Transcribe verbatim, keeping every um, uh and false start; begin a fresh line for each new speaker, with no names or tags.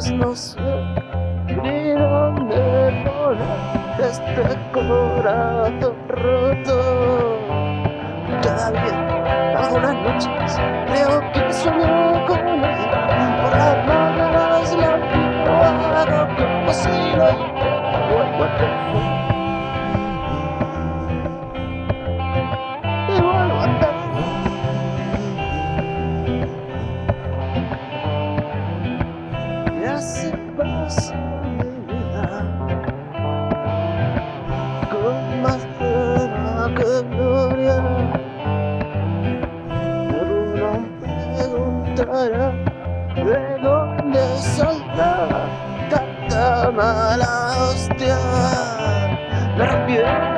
veces no sé ni dónde poner este corazón roto. Todavía algunas noches creo que sueño con él. Por las mañanas la miro, hago como si no vuelvo a tener. Y vuelvo a tener. Y así pasa mi vida, con más pena que gloria. Uno preguntará de dónde saldrá tanta mala hostia. La rapidez